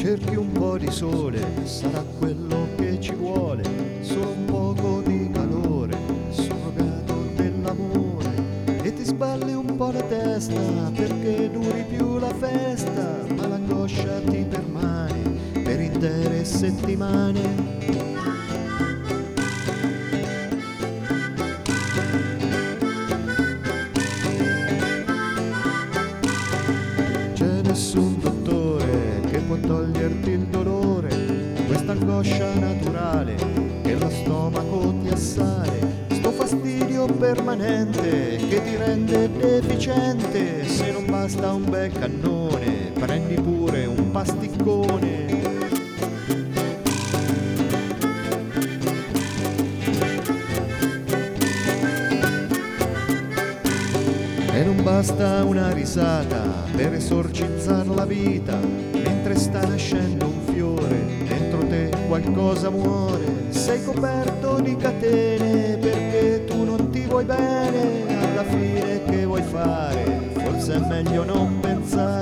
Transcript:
cerchi un po' di sole, sarà quello che ci vuole, solo un poco di calore, surrogato dell'amore, e ti sballi un po' la testa perché duri più la festa, ma l'angoscia ti permane per intere settimane. C'è nessun dottore che può toglierti il dolore, questa angoscia naturale che lo stomaco ti assale, sto fastidio permanente che ti rende deficiente. Se non basta un bel cannone, prendi pure un pasticcone. E non basta una risata per esorcizzar la vita, mentre sta nascendo un fiore, dentro te qualcosa muore, sei coperto di catene perché tu non ti vuoi bene, alla fine che vuoi fare? Forse è meglio non pensare.